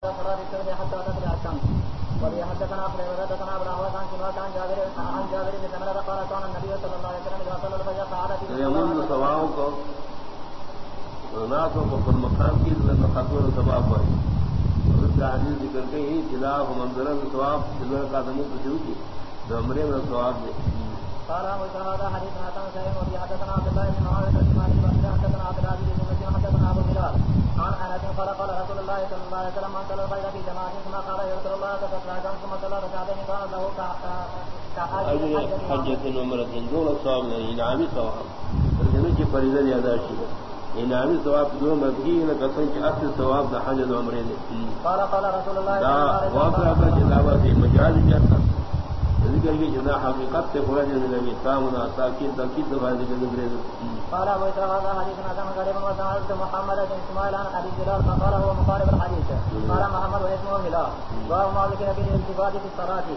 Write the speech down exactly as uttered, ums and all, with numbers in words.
حتى تطلع الشمس. وبه حدثنا ابو هريره حدثنا ابو هريره عن سمعت عن جابر عن جابر بن سمره قال كان النبي صلى الله عليه وسلم اذا صلى الفجر قعد في يوم سواء کو ناسو کو پر مقام کی خطور ثواب ہے. اس کا حدیث ذکر گئی جلا منظر ثواب جلوہ کا دم شروع کی تو عمرے میں ثواب ہے. قال ابو هريره حديث حسن صحيح. وبه حدثنا عبد الله بن معاويه الاسماعيلي بن حدثنا عبد العزيز بن مسلم حدثنا ابو هلال عن انس قال قال رسول الله صلى الله عليه وسلم من صلى الفجر في جماعه ثم قال يذكر الله تطلع الشمس ثم صلى ركعتين قال له كأجر حجة عمرة دون ثواب انعامی ثواب ترجمے کی فریضہ ادا کی انعامی ثواب دو مدھی نہ قسم کے اصل ثواب نہ حج عمرے نے. قال قال رسول الله صلى الله عليه وسلم واقعہ جلاوہ سے مجاز کیا ذکر کی جنا حقیقت سے پورا جن نبی تامنا تاکید تاکید دعا ذکر گزرے. قال ابو اسحاق هذا حديث حسن غريب وسمعت محمد بن اسماعيل عن ابي هلال فقال هو مقارب الحديث. قال محمد واسمه هلال. باب ما ذكر في الالتفات في الصلاه.